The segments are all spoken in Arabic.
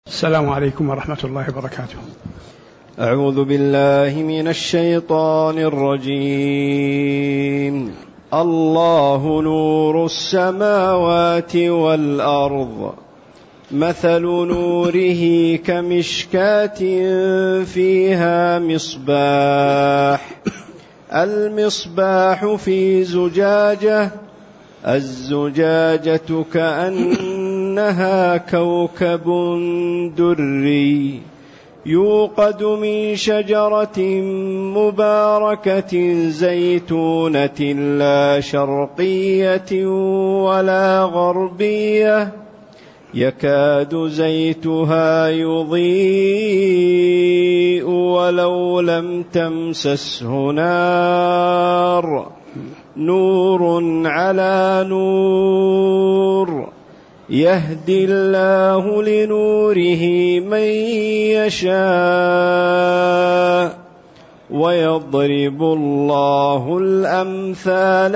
السلام عليكم ورحمة الله وبركاته. أعوذ بالله من الشيطان الرجيم. الله نور السماوات والأرض مثل نوره كمشكاة فيها مصباح المصباح في زجاجة الزجاجة كأنها كوكب دري يوقد من شجرة مباركة زيتونة لا شرقية ولا غربية يكاد زيتها يضيء ولو لم تمسسه نار نور على نور يهدي الله لنوره من يشاء ويضرب الله الأمثال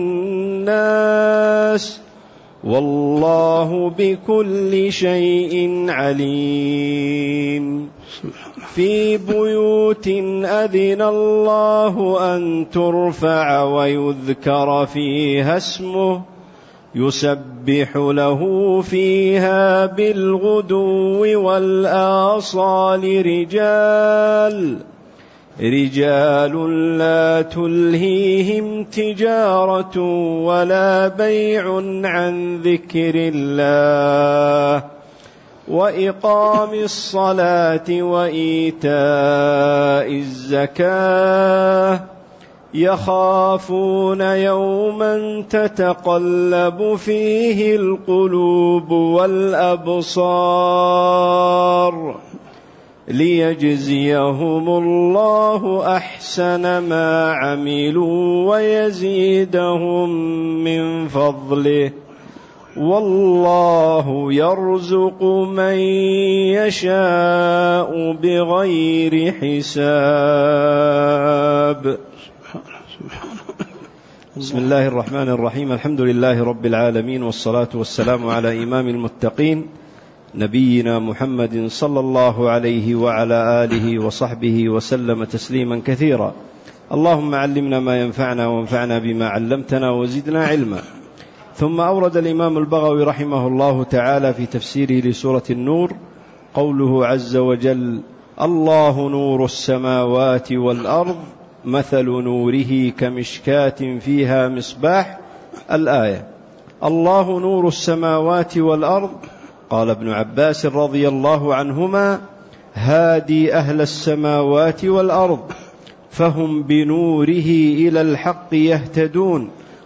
للناس والله بكل شيء عليم. في بيوت أذن الله أن ترفع ويذكر فيها اسمه يسبح له فيها بالغدو والآصال رجال لا تلهيهم تجارة ولا بيع عن ذكر الله وإقام الصلاة وإيتاء الزكاة يخافون يوما تتقلب فيه القلوب والأبصار ليجزيهم الله أحسن ما عملوا ويزيدهم من فضله والله يرزق من يشاء بغير حساب. بسم الله الرحمن الرحيم. الحمد لله رب العالمين والصلاة والسلام على إمام المتقين نبينا محمد صلى الله عليه وعلى آله وصحبه وسلم تسليما كثيرا. اللهم علمنا ما ينفعنا وانفعنا بما علمتنا وزدنا علما. ثم أورد الإمام البغوي رحمه الله تعالى في تفسيره لسورة النور قوله عز وجل: الله نور السماوات والأرض مثل نوره كمشكاة فيها مصباح. الآية. الله نور السماوات والأرض. قال ابن عباس رضي الله عنهما: هادي أهل السماوات والأرض فهم بنوره إلى الحق يهتدون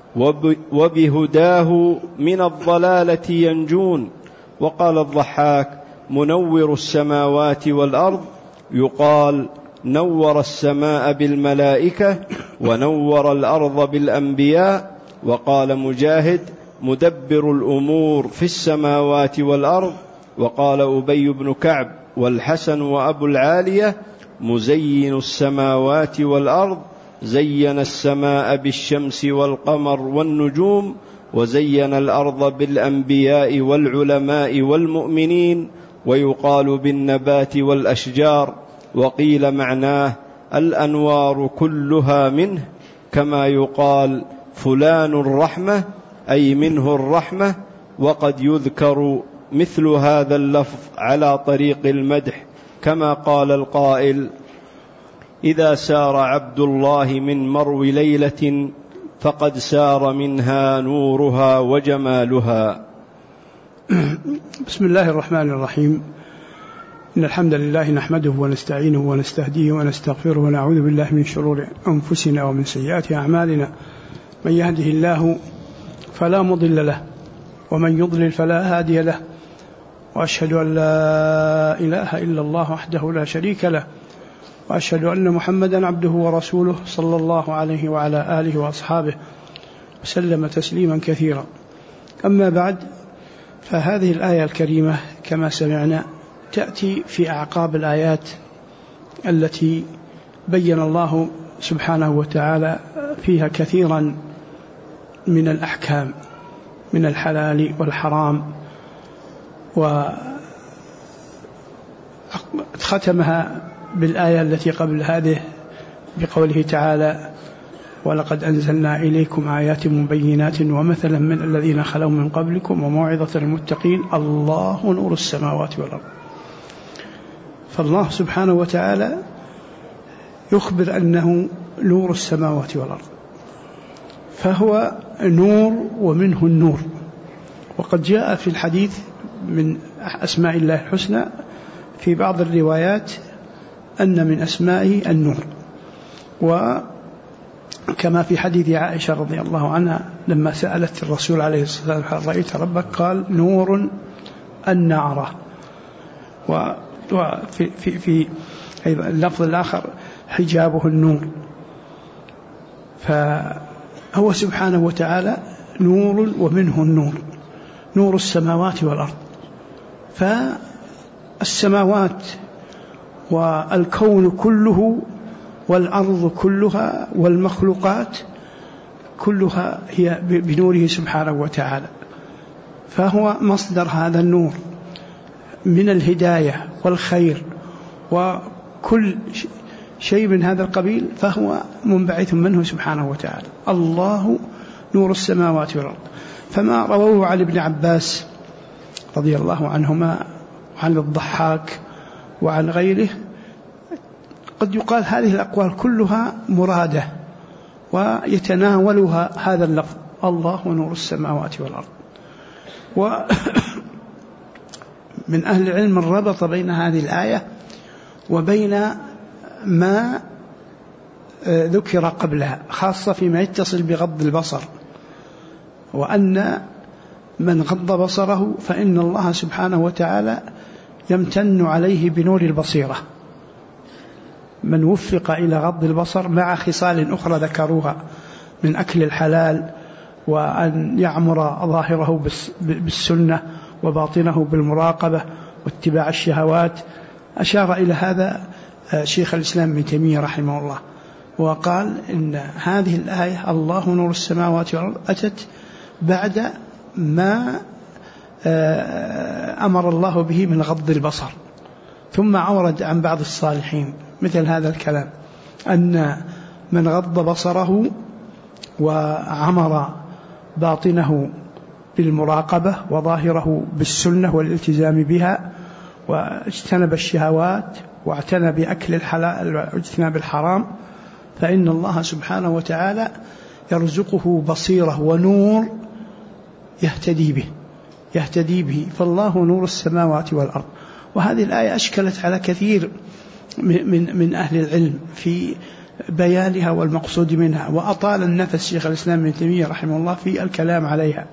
وبهداه من الضلالة ينجون. وقال الضحاك: منور السماوات والأرض يقال نور السماء بالملائكة ونور الأرض بالأنبياء. وقال مجاهد: مدبر الأمور في السماوات والأرض. وقال أبي بن كعب والحسن وأبو العالية: مزين السماوات والأرض زين السماء بالشمس والقمر والنجوم وزين الأرض بالأنبياء والعلماء والمؤمنين. ويقال بالنبات والأشجار. وقيل معناه الأنوار كلها منه، كما يقال فلان الرحمة أي منه الرحمة. وقد يذكر مثل هذا اللفظ على طريق المدح، كما قال القائل: إذا سار عبد الله من مرو ليلة فقد سار منها نورها وجمالها. بسم الله الرحمن الرحيم. إن الحمد لله نحمده ونستعينه ونستهديه ونستغفره ونعوذ بالله من شرور أنفسنا ومن سيئات أعمالنا. من يهده الله فلا مضل له ومن يضلل فلا هادي له. وأشهد أن لا إله إلا الله وحده لا شريك له وأشهد أن محمدا عبده ورسوله صلى الله عليه وعلى آله وأصحابه وسلم تسليما كثيرا. أما بعد، فهذه الآية الكريمة كما سمعنا تأتي في أعقاب الآيات التي بين الله سبحانه وتعالى فيها كثيرا من الأحكام من الحلال والحرام ختمها بالآية التي قبل هذه بقوله تعالى: ولقد أنزلنا إليكم آيات مبينات ومثلا من الذين خلوا من قبلكم وموعظة للمتقين الله نور السماوات والأرض. فالله سبحانه وتعالى يخبر أنه نور السماوات والأرض، فهو نور ومنه النور. وقد جاء في الحديث من أسماء الله الحسنى في بعض الروايات أن من أسمائه النور، وكما في حديث عائشة رضي الله عنها لما سألت الرسول عليه الصلاة والسلام: هل رأيت ربك؟ قال: نور النعرة. وفي اللفظ الآخر: حجابه النور. فهو سبحانه وتعالى نور ومنه النور، نور السماوات والأرض. فالسماوات والكون كله والأرض كلها والمخلوقات كلها هي بنوره سبحانه وتعالى، فهو مصدر هذا النور من الهداية والخير وكل شيء من هذا القبيل، فهو منبعث منه سبحانه وتعالى. الله نور السماوات والأرض. فما رووه عن ابن عباس رضي الله عنهما وعن الضحاك وعن غيره، قد يقال هذه الأقوال كلها مرادة ويتناولها هذا اللفظ: الله نور السماوات والأرض. ومن أهل العلم من ربط بين هذه الآية وبين ما ذكر قبلها، خاصة فيما يتصل بغض البصر، وأن من غض بصره فإن الله سبحانه وتعالى يمتن عليه بنور البصيرة. من وفق إلى غض البصر مع خصال أخرى ذكروها من أكل الحلال وأن يعمر ظاهره بالسنة وباطنه بالمراقبة واتباع الشهوات. أشار إلى هذا شيخ الإسلام ابن تيمية رحمه الله، وقال إن هذه الآية الله نور السماوات والأرض أتت بعد ما أمر الله به من غض البصر، ثم أورد عن بعض الصالحين مثل هذا الكلام: أن من غض بصره وعمر باطنه بالمراقبة وظاهره بالسنة والالتزام بها واجتنب الشهوات واعتنى بأكل الحلال واجتنب الحرام، فإن الله سبحانه وتعالى يرزقه بصيرة ونور يهتدي به. فالله نور السماوات والأرض. وهذه الآية أشكلت على كثير من أهل العلم في بيانها والمقصود منها، وأطال النفس شيخ الإسلام ابن تيمية رحمه الله في الكلام عليها.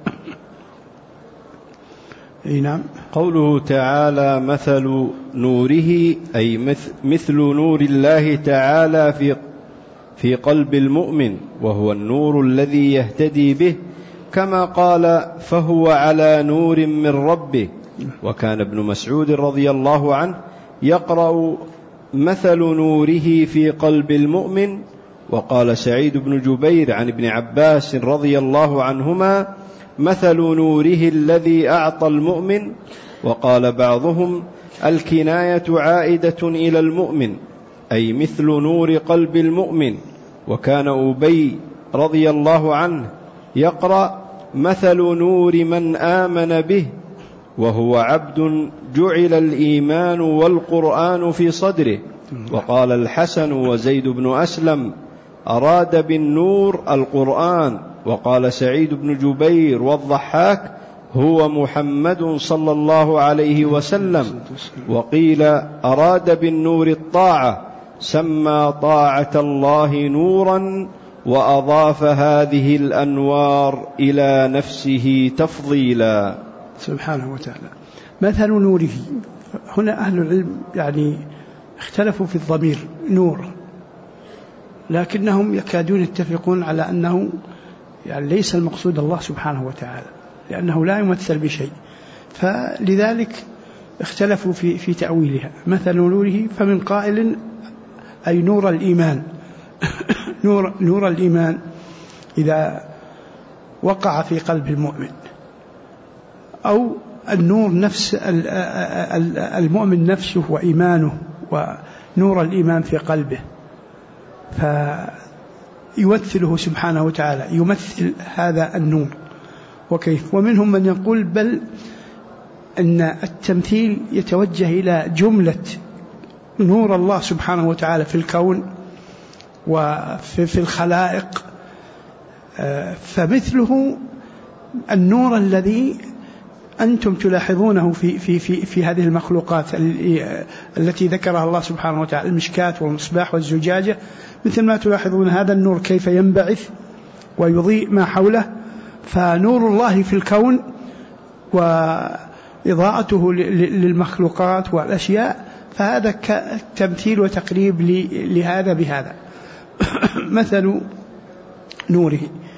نعم. قوله تعالى: مثل نوره، أي مثل نور الله تعالى في قلب المؤمن، وهو النور الذي يهتدي به، كما قال: فهو على نور من ربه. وكان ابن مسعود رضي الله عنه يقرأ: مثل نوره في قلب المؤمن. وقال سعيد بن جبير عن ابن عباس رضي الله عنهما: مثل نوره الذي أعطى المؤمن. وقال بعضهم: الكناية عائدة إلى المؤمن، أي مثل نور قلب المؤمن. وكان أبي رضي الله عنه يقرأ: مثل نور من آمن به، وهو عبد جعل الإيمان والقرآن في صدره. وقال الحسن وزيد بن أسلم: أراد بالنور القرآن. وقال سعيد بن جبير والضحاك: هو محمد صلى الله عليه وسلم. وقيل: أراد بالنور الطاعة، سمى طاعة الله نورا، وأضاف هذه الأنوار إلى نفسه تفضيلا. سبحانه وتعالى. مثل نوره، هنا أهل العلم يعني اختلفوا في الضمير نور، لكنهم يكادون يتفقون على أنه يعني ليس المقصود الله سبحانه وتعالى، لأنه لا يمثل بشيء، فلذلك اختلفوا في تأويلها. مثل نوره، فمن قائل أي نور الإيمان نور الإيمان إذا وقع في قلب المؤمن، أو النور نفس المؤمن نفسه وإيمانه ونور الإيمان في قلبه، فيمثله سبحانه وتعالى، يمثل هذا النور. وكيف؟ ومنهم من يقول بل أن التمثيل يتوجه إلى جملة نور الله سبحانه وتعالى في الكون وفي الخلائق، فمثله النور الذي أنتم تلاحظونه في هذه المخلوقات التي ذكرها الله سبحانه وتعالى، المشكاة والمصباح والزجاجة، مثل ما تلاحظون هذا النور كيف ينبعث ويضيء ما حوله. فنور الله في الكون وإضاءته للمخلوقات والأشياء، فهذا تمثيل وتقريب لهذا بهذا. مثل نوره،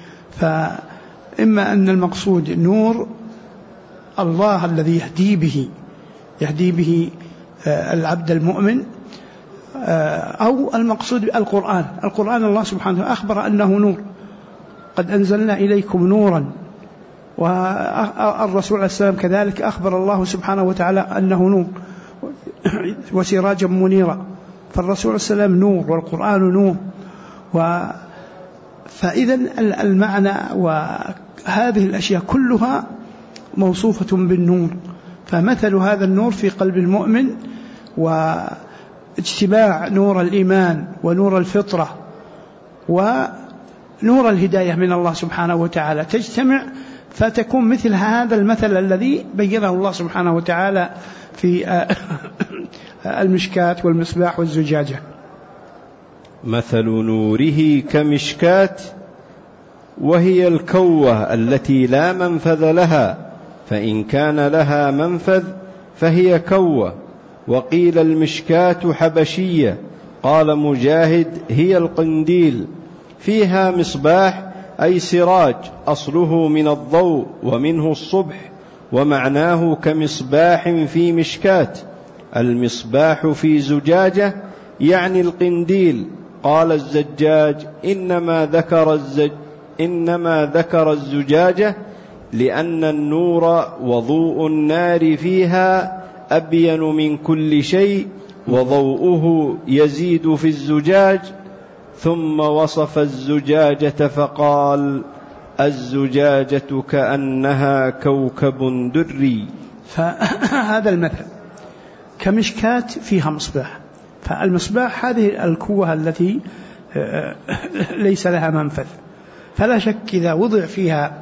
فإما أن المقصود نور الله الذي يهدي به العبد المؤمن، أو المقصود القرآن الله سبحانه وتعالى أخبر أنه نور، قد أنزلنا إليكم نورا، والرسول عليه السلام كذلك أخبر الله سبحانه وتعالى أنه نور وسراجا منيرا، فالرسول عليه السلام نور والقرآن نور. فإذا المعنى وهذه الأشياء كلها موصوفة بالنور، فمثل هذا النور في قلب المؤمن واجتماع نور الإيمان ونور الفطرة ونور الهداية من الله سبحانه وتعالى تجتمع، فتكون مثل هذا المثل الذي بينه الله سبحانه وتعالى في المشكاة والمصباح والزجاجة. مثل نوره كمشكاة، وهي الكوة التي لا منفذ لها، فإن كان لها منفذ فهي كوة. وقيل المشكاة حبشية، قال مجاهد هي القنديل، فيها مصباح أي سراج، أصله من الضوء ومنه الصبح، ومعناه كمصباح في مشكاة. المصباح في زجاجة يعني القنديل. قال الزجاج إنما ذكر الزجاجة لأن النور وضوء النار فيها أبين من كل شيء، وضوءه يزيد في الزجاج. ثم وصف الزجاجة فقال الزجاجة كأنها كوكب دري. فهذا المثل كمشكاة فيها مصباح، فالمصباح هذه الكوة التي ليس لها منفذ، فلا شك إذا وضع فيها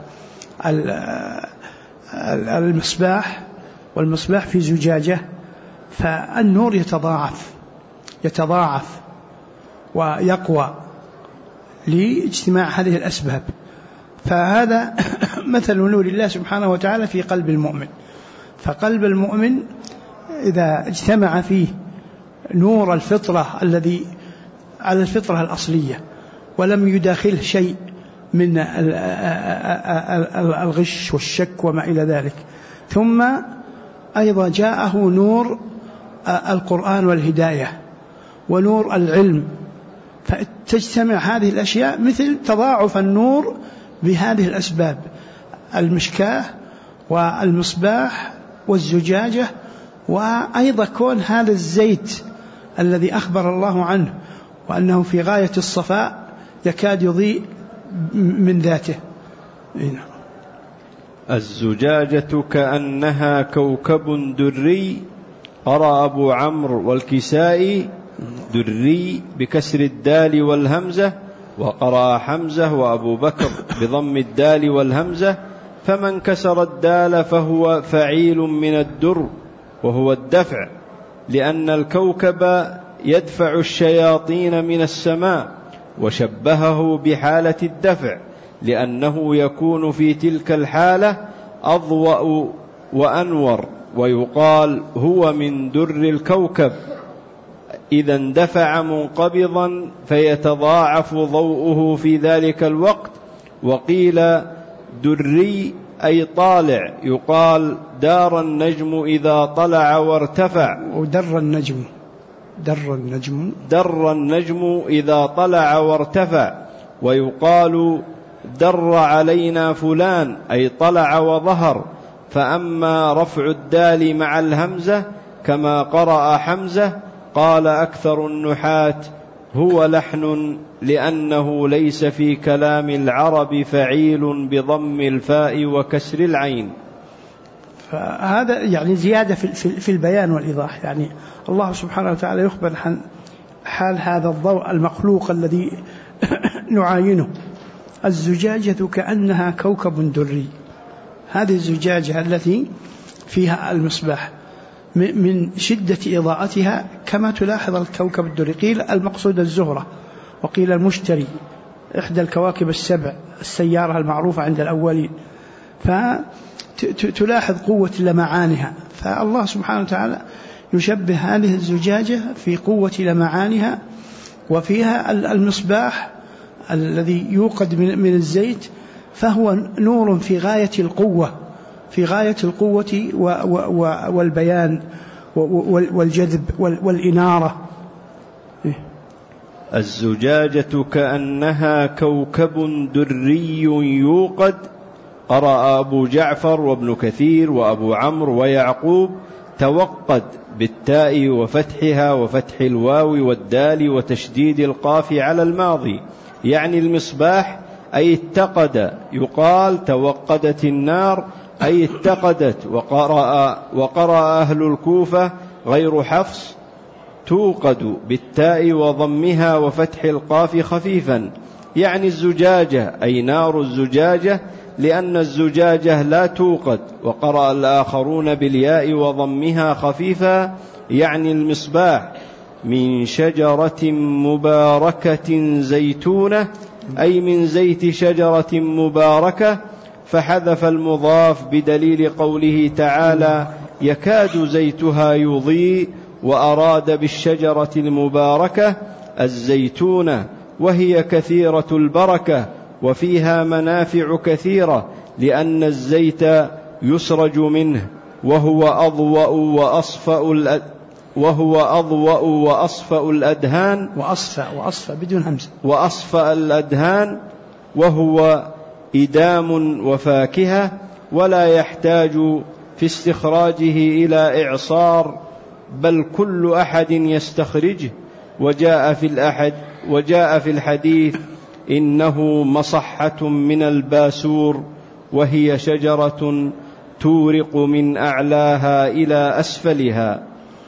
المصباح والمصباح في زجاجة فالنور يتضاعف ويقوى لاجتماع هذه الأسباب. فهذا مثل نور الله سبحانه وتعالى في قلب المؤمن. فقلب المؤمن إذا اجتمع فيه نور الفطرة الذي على الفطرة الأصلية ولم يداخله شيء من الغش والشك وما إلى ذلك، ثم أيضا جاءه نور القرآن والهداية ونور العلم، فتجتمع هذه الأشياء مثل تضاعف النور بهذه الأسباب، المشكاة والمصباح والزجاجة، وأيضا كون هذا الزيت الذي أخبر الله عنه وأنه في غاية الصفاء يكاد يضيء من ذاته. الزجاجة كأنها كوكب دري. قرأ أبو عمرو والكسائي دري بكسر الدال والهمزة، وقرأ حمزة وأبو بكر بضم الدال والهمزة. فمن كسر الدال فهو فعيل من الدر، وهو الدفع، لأن الكوكب يدفع الشياطين من السماء، وشبهه بحالة الدفع لأنه يكون في تلك الحالة أضوأ وأنور، ويقال هو من در الكوكب إذا اندفع منقبضا فيتضاعف ضوءه في ذلك الوقت. وقيل دري أي طالع، يقال دار النجم إذا طلع وارتفع، ودر النجم إذا طلع وارتفع. ويقال در علينا فلان أي طلع وظهر، فأما رفع الدال مع الهمزة كما قرأ حمزة قال أكثر النحاة هو لحن لأنه ليس في كلام العرب فعيل بضم الفاء وكسر العين. فهذا يعني زيادة في البيان والإيضاح. يعني الله سبحانه وتعالى يخبر عن حال هذا الضوء المخلوق الذي نعاينه. الزجاجة كأنها كوكب دري، هذه الزجاجة التي فيها المصباح من شدة إضاءتها كما تلاحظ الكوكب الدري. قيل المقصود الزهرة، وقيل المشتري، إحدى الكواكب السبع، السيارة المعروفة عند الأولين. فتلاحظ قوة لمعانها. فالله سبحانه وتعالى يشبه هذه الزجاجة في قوة لمعانها، وفيها المصباح الذي يوقد من الزيت، فهو نور في غاية القوة، في غاية القوة والبيان والجذب والإنارة. الزجاجة كأنها كوكب دري يوقد. قرأ أبو جعفر وابن كثير وأبو عمرو ويعقوب توقد بالتاء وفتحها وفتح الواو والدال وتشديد القاف على الماضي، يعني المصباح أي اتقد. يقال توقدت النار أي اتقدت. وقرأ أهل الكوفة غير حفص توقد بالتاء وضمها وفتح القاف خفيفا، يعني الزجاجة أي نار الزجاجة، لأن الزجاجة لا توقد. وقرأ الآخرون بالياء وضمها خفيفا، يعني المصباح. من شجرة مباركة زيتونة أي من زيت شجرة مباركة، فحذف المضاف بدليل قوله تعالى يكاد زيتها يضيء، وأراد بالشجرة المباركة الزيتونة، وهي كثيرة البركة وفيها منافع كثيرة، لأن الزيت يسرج منه، وهو أضوأ وأصفأ الأدهان، وأصفأ بدون همزة، وأصفأ الأدهان، وهو إدام وفاكهة، ولا يحتاج في استخراجه إلى إعصار، بل كل أحد يستخرجه. وجاء في الحديث إنه مصحة من الباسور، وهي شجرة تورق من أعلاها إلى أسفلها.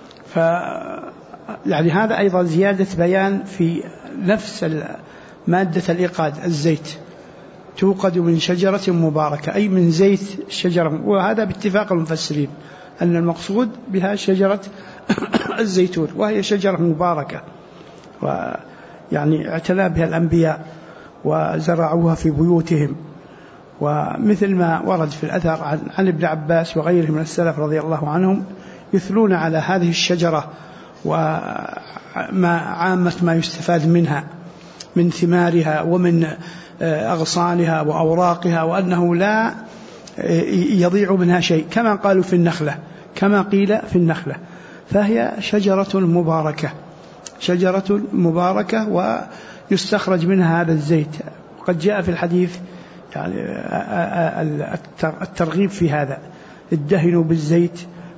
يعني هذا أيضا زيادة بيان في نفس مادة الإيقاد، الزيت توقد من شجرة مباركة أي من زيت الشجرة، وهذا باتفاق المفسرين أن المقصود بها شجرة الزيتون، وهي شجرة مباركة، ويعني اعتنى بها الأنبياء وزرعوها في بيوتهم. ومثل ما ورد في الأثر عن ابن عباس وغيره من السلف رضي الله عنهم يثلون على هذه الشجرة وعامة ما يستفاد منها من ثمارها ومن أغصانها وأوراقها، وأنه لا يضيع منها شيء، كما قالوا في النخلة، كما قيل في النخلة. فهي شجرة مباركة ويستخرج منها هذا الزيت. قد جاء في الحديث يعني الترغيب في هذا، ادهنوا بالزيت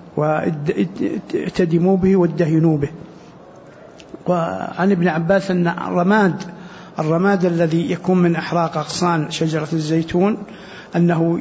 واتدموا به وادهنوا به. وعن ابن عباس أن الرماد الذي يكون من إحراق أغصان شجرة الزيتون أنه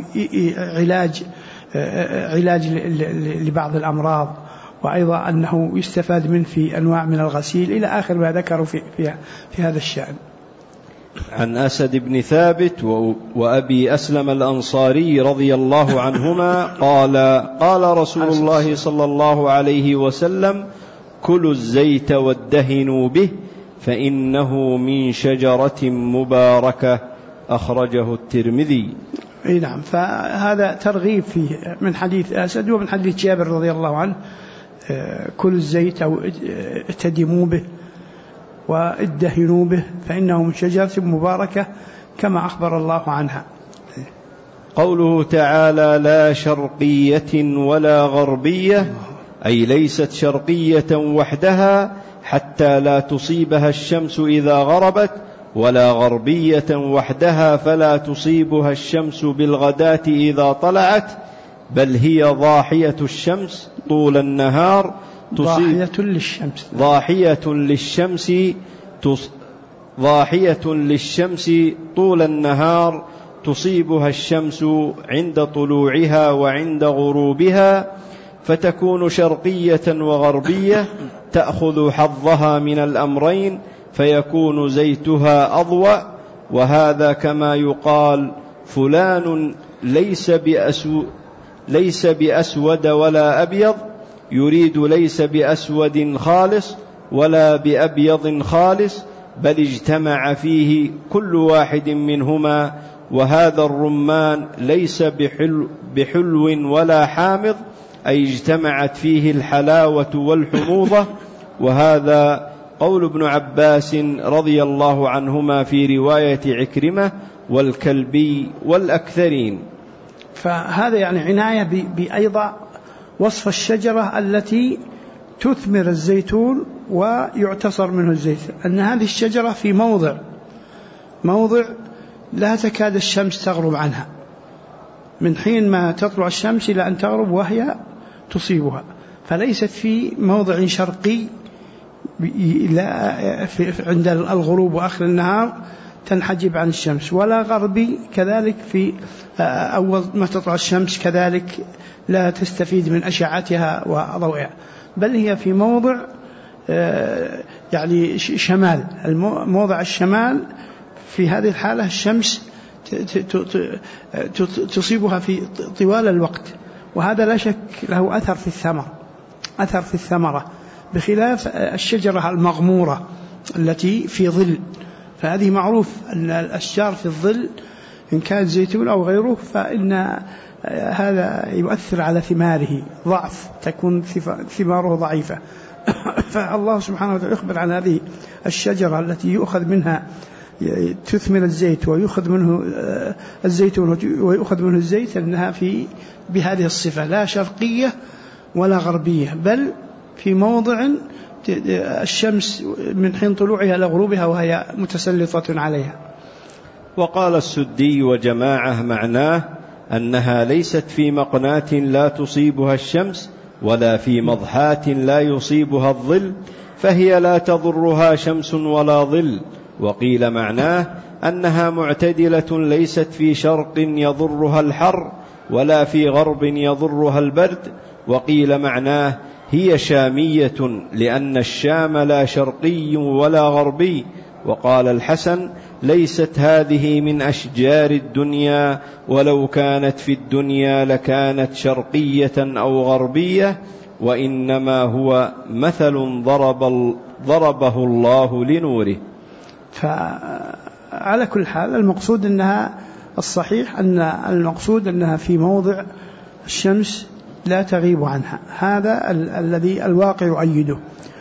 علاج لبعض الأمراض، وأيضا أنه يستفاد منه في أنواع من الغسيل، إلى آخر ما ذكروا في هذا الشأن. عن أسد بن ثابت وأبي أسلم الأنصاري رضي الله عنهما قال رسول الله صلى الله عليه وسلم كلوا الزيت وادهنوا به فإنه من شجرة مباركة، أخرجه الترمذي. نعم، فهذا ترغيب فيه من حديث أسد ومن حديث جابر رضي الله عنه، كلوا الزيت أو اتدموا به وادهنوا به فإنه من شجرة مباركة كما أخبر الله عنها. قوله تعالى لا شرقية ولا غربية، أي ليست شرقية وحدها حتى لا تصيبها الشمس إذا غربت، ولا غربية وحدها فلا تصيبها الشمس بالغداة إذا طلعت، بل هي ضاحية الشمس طول النهار ضاحية للشمس طول النهار تصيبها الشمس عند طلوعها وعند غروبها، فتكون شرقية وغربية تأخذ حظها من الأمرين، فيكون زيتها أضوأ. وهذا كما يقال فلان ليس بأسود ولا أبيض، يريد ليس بأسود خالص ولا بأبيض خالص، بل اجتمع فيه كل واحد منهما. وهذا الرمان ليس بحلو ولا حامض، أي اجتمعت فيه الحلاوة والحموضة. وهذا قول ابن عباس رضي الله عنهما في رواية عكرمة والكلبي والأكثرين. فهذا يعني عناية بأيضا وصف الشجرة التي تثمر الزيتون ويعتصر منه الزيت، أن هذه الشجرة في موضع لا تكاد الشمس تغرب عنها، من حين ما تطلع الشمس إلى أن تغرب وهي تصيبها، فليست في موضع شرقي عند الغروب وآخر النهار تنحجب عن الشمس، ولا غربي كذلك في أول ما تطلع الشمس كذلك لا تستفيد من أشعتها وضوئها، بل هي في موضع يعني شمال، موضع الشمال. في هذه الحالة الشمس تصيبها في طوال الوقت، وهذا لا شك له أثر في الثمرة، بخلاف الشجرة المغمورة التي في ظل، فهذه معروف أن الأشجار في الظل إن كان زيتون أو غيره فإن هذا يؤثر على ثماره ضعف، تكون ثماره ضعيفة. فالله سبحانه وتعالى يخبر عن هذه الشجرة التي يؤخذ منها تثمر الزيت ويؤخذ منه الزيتون ويؤخذ منه الزيت، أنها بهذه الصفة لا شرقية ولا غربية، بل في موضع الشمس من حين طلوعها إلى غروبها وهي متسلطة عليها. وقال السدي وجماعة معناه أنها ليست في مقناة لا تصيبها الشمس ولا في مضحاة لا يصيبها الظل، فهي لا تضرها شمس ولا ظل. وقيل معناه أنها معتدلة ليست في شرق يضرها الحر ولا في غرب يضرها البرد. وقيل معناه هي شامية لأن الشام لا شرقي ولا غربي. وقال الحسن ليست هذه من أشجار الدنيا، ولو كانت في الدنيا لكانت شرقية أو غربية، وإنما هو مثل ضربه الله لنوره. فعلى كل حال المقصود أنها الصحيح أن المقصود أنها في موضع الشمس لا تغيب عنها، هذا الذي الواقع يؤيده.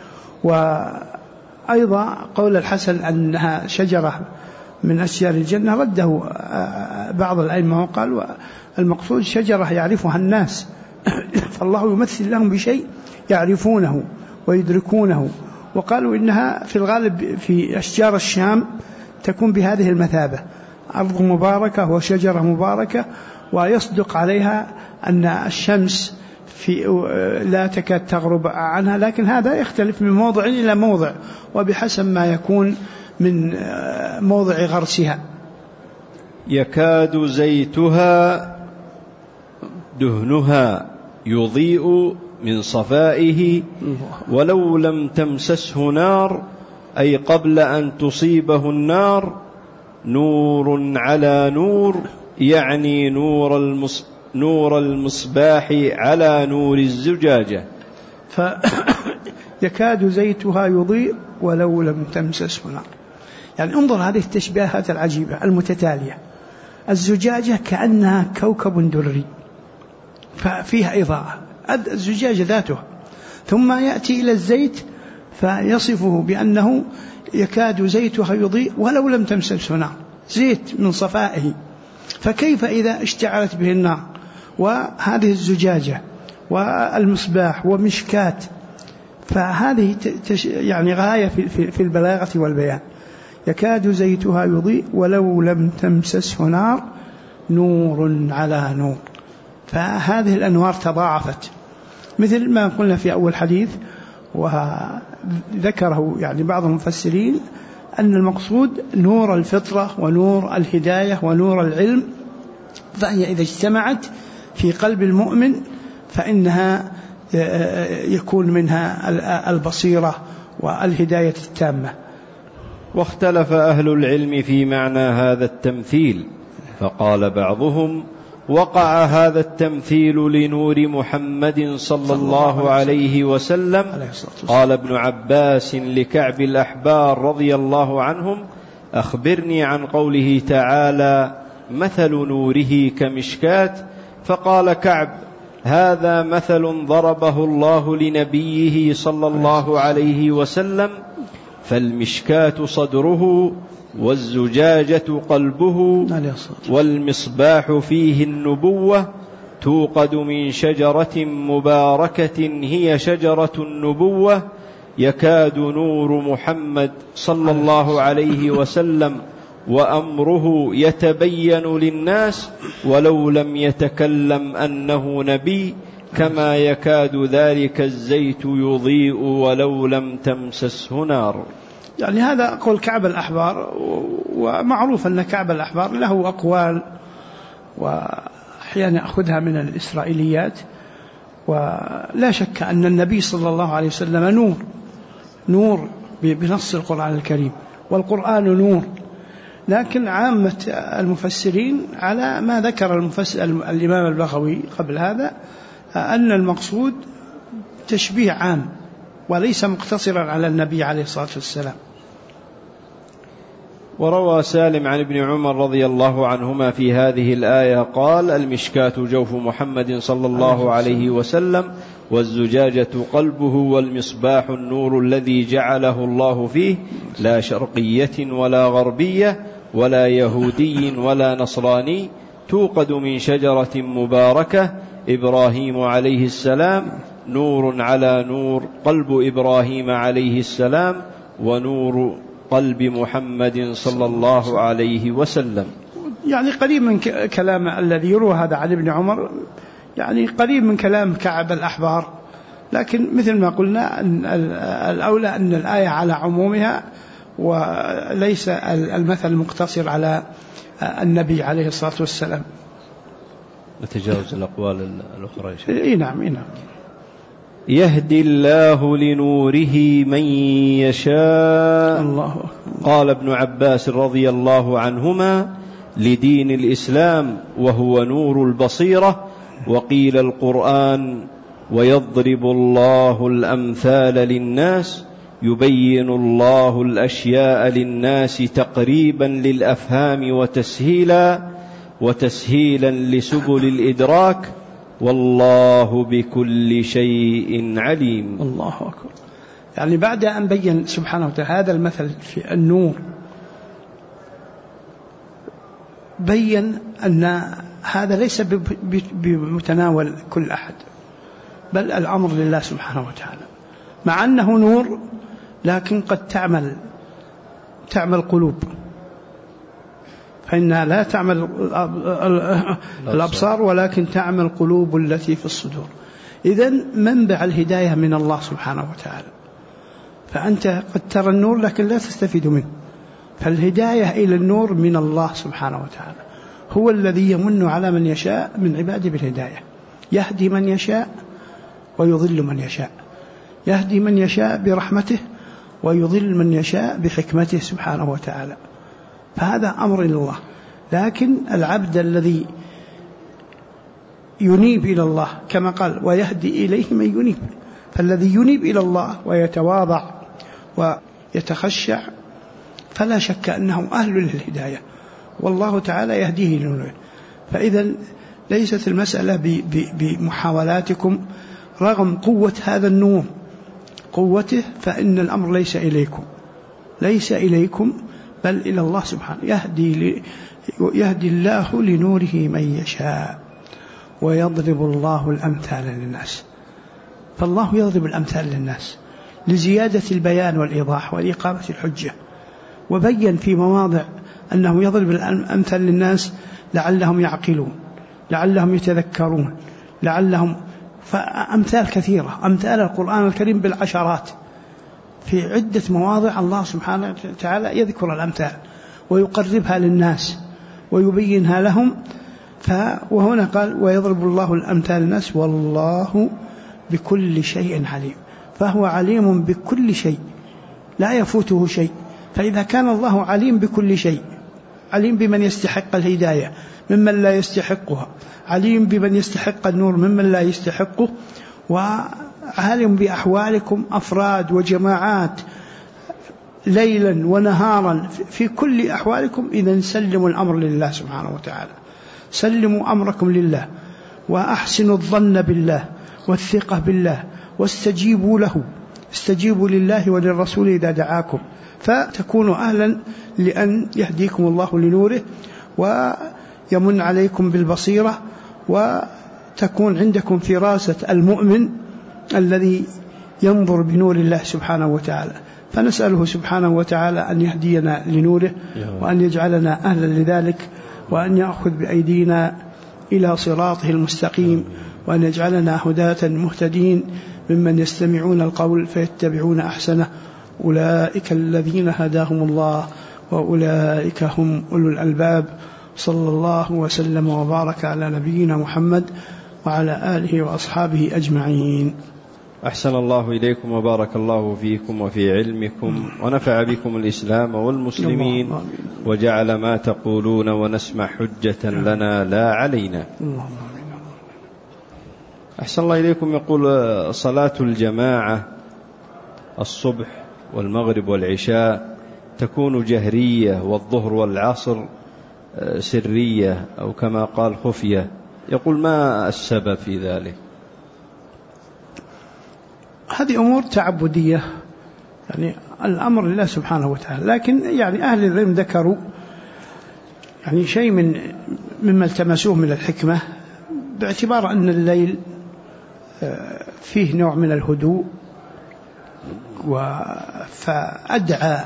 وأيضا قول الحسن أنها شجرة من أشجار الجنة رده بعض الأئمة وقال المقصود شجرة يعرفها الناس، فالله يمثل لهم بشيء يعرفونه ويدركونه. وقالوا إنها في الغالب في أشجار الشام تكون بهذه المثابة، أرض مباركة وشجرة مباركة، ويصدق عليها أن الشمس لا تكاد تغرب عنها، لكن هذا يختلف من موضع إلى موضع وبحسب ما يكون من موضع غرسها. يكاد زيتها دهنها يضيء من صفائه ولو لم تمسسه نار، أي قبل أن تصيبه النار، نور على نور، يعني نور المصباح على نور الزجاجة. فيكاد زيتها يضيء ولو لم تمسسه نار. يعني انظر هذه التشبيهات العجيبة المتتالية، الزجاجة كأنها كوكب دري ففيها إضاءة، الزجاجة ذاتها، ثم يأتي إلى الزيت فيصفه بأنه يكاد زيتها يضيء ولو لم تمسسه نار، زيت من صفائه، فكيف إذا اشتعلت به النار؟ وهذه الزجاجة والمصباح ومشكات، فهذه يعني غاية في البلاغة والبيان. يكاد زيتها يضيء ولو لم تمسسه نار، نور على نور. فهذه الأنوار تضاعفت، مثل ما قلنا في أول حديث وذكره يعني بعض المفسرين أن المقصود نور الفطرة ونور الهداية ونور العلم، فهي إذا اجتمعت في قلب المؤمن فإنها يكون منها البصيرة والهداية التامة. واختلف أهل العلم في معنى هذا التمثيل، فقال بعضهم: وقع هذا التمثيل لنور محمد صلى الله عليه وسلم. قال ابن عباس لكعب الأحبار رضي الله عنهم: أخبرني عن قوله تعالى: مثل نوره كمشكاة. فقال كعب: هذا مثل ضربه الله لنبيه صلى الله عليه وسلم، فالمشكاة صدره، والزجاجة قلبه، والمصباح فيه النبوة، توقد من شجرة مباركة هي شجرة النبوة، يكاد نور محمد صلى الله عليه وسلم وأمره يتبين للناس ولو لم يتكلم أنه نبي، كما يكاد ذلك الزيت يضيء ولو لم تمسسه نار. يعني هذا قول كعب الأحبار، ومعروف أن كعب الأحبار له أقوال وأحيانا أخذها من الإسرائيليات، ولا شك أن النبي صلى الله عليه وسلم نور بنص القرآن الكريم، والقرآن نور، لكن عامة المفسرين على ما ذكر الإمام البغوي قبل هذا أن المقصود تشبيه عام وليس مقتصرا على النبي عليه الصلاة والسلام. وروى سالم عن ابن عمر رضي الله عنهما في هذه الآية قال: المشكاة جوف محمد صلى الله عليه وسلم، والزجاجة قلبه، والمصباح النور الذي جعله الله فيه، لا شرقية ولا غربية ولا يهودي ولا نصراني، توقد من شجرة مباركة، إبراهيم عليه السلام، نور على نور، قلب إبراهيم عليه السلام، ونور قلب محمد صلى الله عليه وسلم. يعني قريب من كلام الذي يروى هذا عن ابن عمر، يعني قريب من كلام كعب الأحبار، لكن مثل ما قلنا أن الأولى أن الآية على عمومها وليس المثل المقتصر على النبي عليه الصلاة والسلام. نتجاوز الأقوال الأخرى. نعم. يهدي الله لنوره من يشاء. الله. قال ابن عباس رضي الله عنهما: لدين الإسلام وهو نور البصيرة. وقيل القرآن: ويضرب الله الأمثال للناس، يبين الله الأشياء للناس تقريبا للأفهام وتسهيلا لسبل الإدراك، والله بكل شيء عليم. الله أكبر. يعني بعد أن بين سبحانه وتعالى هذا المثل في النور، بين أن هذا ليس بمتناول كل أحد، بل الأمر لله سبحانه وتعالى، مع أنه نور لكن قد تعمل قلوب، فإنها لا تعمل الأبصار ولكن تعمل قلوب التي في الصدور. إذن منبع الهداية من الله سبحانه وتعالى، فأنت قد ترى النور لكن لا تستفيد منه، فالهداية إلى النور من الله سبحانه وتعالى، هو الذي يمن على من يشاء من عباده بالهداية، يهدي من يشاء ويضل من يشاء، يهدي من يشاء برحمته ويضل من يشاء بحكمته سبحانه وتعالى، فهذا أمر إلى الله. لكن العبد الذي ينيب إلى الله كما قال: ويهدي إليه من ينيب، فالذي ينيب إلى الله ويتواضع ويتخشع فلا شك أنه أهل للهداية، والله تعالى يهديه لنوره. فإذا ليست المسألة بمحاولاتكم رغم قوة هذا النور قوته، فإن الأمر ليس إليكم بل إلى الله سبحانه. يهدي الله لنوره من يشاء ويضرب الله الأمثال للناس، فالله يضرب الأمثال للناس لزيادة البيان والإيضاح والإقامة الحجة، وبين في مواضع أنه يضرب الأمثال للناس لعلهم يعقلون، لعلهم يتذكرون، لعلهم، فأمثال كثيرة، أمثال القرآن الكريم بالعشرات، في عدة مواضع الله سبحانه وتعالى يذكر الأمثال ويقربها للناس ويبينها لهم. وهنا قال ويضرب الله الأمثال للناس والله بكل شيء عليم، فهو عليم بكل شيء لا يفوته شيء. فإذا كان الله عليم بكل شيء، عليم بمن يستحق الهداية ممن لا يستحقها، عليم بمن يستحق النور ممن لا يستحقه، وعالم بأحوالكم أفراد وجماعات ليلا ونهارا في كل أحوالكم، إذا سلموا الأمر لله سبحانه وتعالى، سلموا أمركم لله وأحسنوا الظن بالله والثقة بالله واستجيبوا له، استجيبوا لله وللرسول إذا دعاكم، فتكونوا أهلا لأن يهديكم الله لنوره ويمن عليكم بالبصيرة، وتكون عندكم فراسة المؤمن الذي ينظر بنور الله سبحانه وتعالى. فنسأله سبحانه وتعالى أن يهدينا لنوره وأن يجعلنا أهلا لذلك، وأن يأخذ بأيدينا إلى صراطه المستقيم، وأن يجعلنا هداة مهتدين ممن يستمعون القول فيتبعون أحسنه، أولئك الذين هداهم الله وأولئك هم أولو الألباب. صلى الله وسلم وبارك على نبينا محمد وعلى آله وأصحابه أجمعين. أحسن الله إليكم وبارك الله فيكم وفي علمكم، ونفع بكم الإسلام والمسلمين، وجعل ما تقولون ونسمع حجة لنا لا علينا. أحسن الله إليكم. يقول صلاة الجماعة الصبح والمغرب والعشاء تكون جهرية، والظهر والعصر سرية، أو كما قال خفية. يقول ما السبب في ذلك؟ هذه أمور تعبدية، يعني الأمر لله سبحانه وتعالى، لكن يعني أهل العلم ذكروا يعني شيء مما التمسوه من الحكمة، باعتبار أن الليل فيه نوع من الهدوء، فأدعى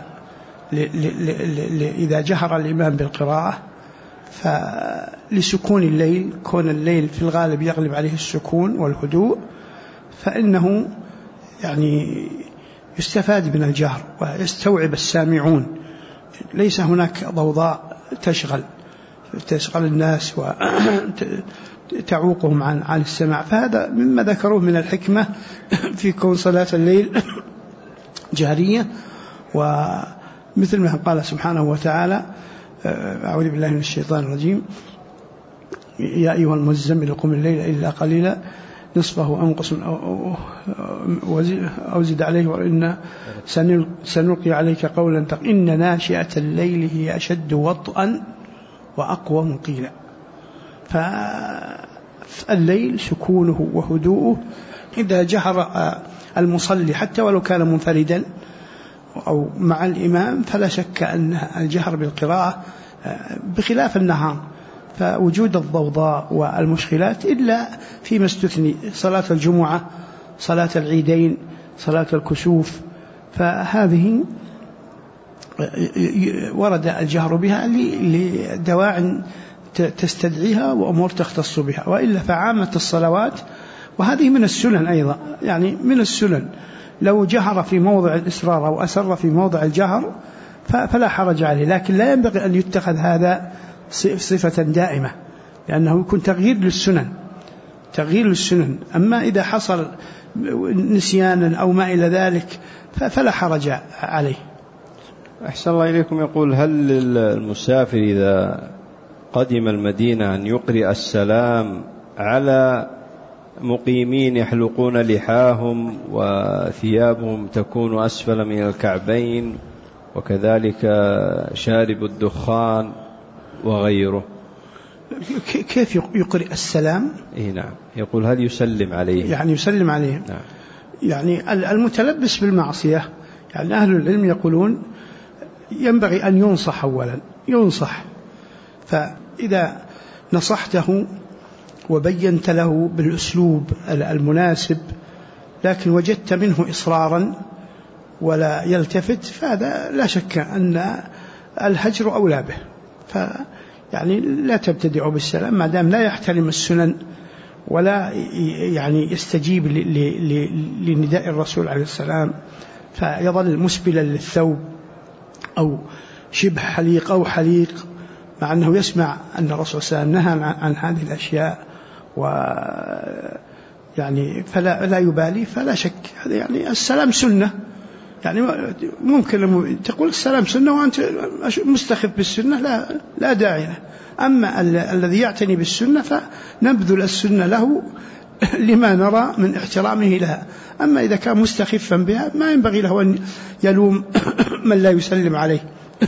إذا جهر الإمام بالقراءة فلسكون الليل، كون الليل في الغالب يغلب عليه السكون والهدوء، فإنه يعني يستفاد من الجهر ويستوعب السامعون، ليس هناك ضوضاء تشغل الناس وتعوقهم عن السماع. فهذا مما ذكروه من الحكمة في كون صلاة الليل جهرية. ومثل ما قال سبحانه وتعالى أعوذ بالله من الشيطان الرجيم يا أيها المزمل قم الليل إلا قليلا نصفه أو انقص أو زد عليه وإن سنلقي عليك قولا إن ناشئة الليل هي أشد وطئا وأقوى قيلا. فالليل سكونه وهدوءه إذا جهر المصلي حتى ولو كان منفردا أو مع الإمام فلا شك أن الجهر بالقراءة بخلاف النهار، فوجود الضوضاء والمشكلات إلا فيما استثني، صلاة الجمعة، صلاة العيدين، صلاة الكسوف، فهذه ورد الجهر بها لدواع تستدعيها وأمور تختص بها، وإلا فعامة الصلوات، وهذه من السنن أيضا، يعني من السنن لو جهر في موضع الإسرار أو أسر في موضع الجهر فلا حرج عليه، لكن لا ينبغي أن يتخذ هذا صفة دائمة، لأنه يكون تغيير للسنن. أما إذا حصل نسيانا أو ما إلى ذلك فلا حرج عليه. أحسن الله إليكم. يقول هل للمسافر إذا قدم المدينة أن يقرئ السلام على مقيمين يحلقون لحاهم وثيابهم تكون أسفل من الكعبين، وكذلك شارب الدخان وغيره؟ كيف يقرئ السلام؟ نعم. يقول هل يسلم عليه؟ يعني يسلم عليه. نعم. يعني المتلبس بالمعصية، يعني أهل العلم يقولون ينبغي أن ينصح أولا، ينصح، فإذا نصحته وبينت له بالأسلوب المناسب لكن وجدت منه إصرارا ولا يلتفت، فهذا لا شك أن الهجر أولى به، يعني لا تبتدئوا بالسلام ما دام لا يحترم السنن ولا يعني يستجيب لنداء الرسول عليه السلام، فيظل مسبلا للثوب أو شبه حليق أو حليق، مع أنه يسمع أن الرسول صلى الله عليه وسلم نهى عن هذه الأشياء يعني فلا يبالي. فلا شك يعني السلام سنة، يعني ممكن تقول السلام سنة وأنت مستخف بالسنة لا داعي له. أما الذي يعتني بالسنة فنبذل السنة له لما نرى من احترامه لها. أما إذا كان مستخفا بها ما ينبغي له أن يلوم من لا يسلم عليه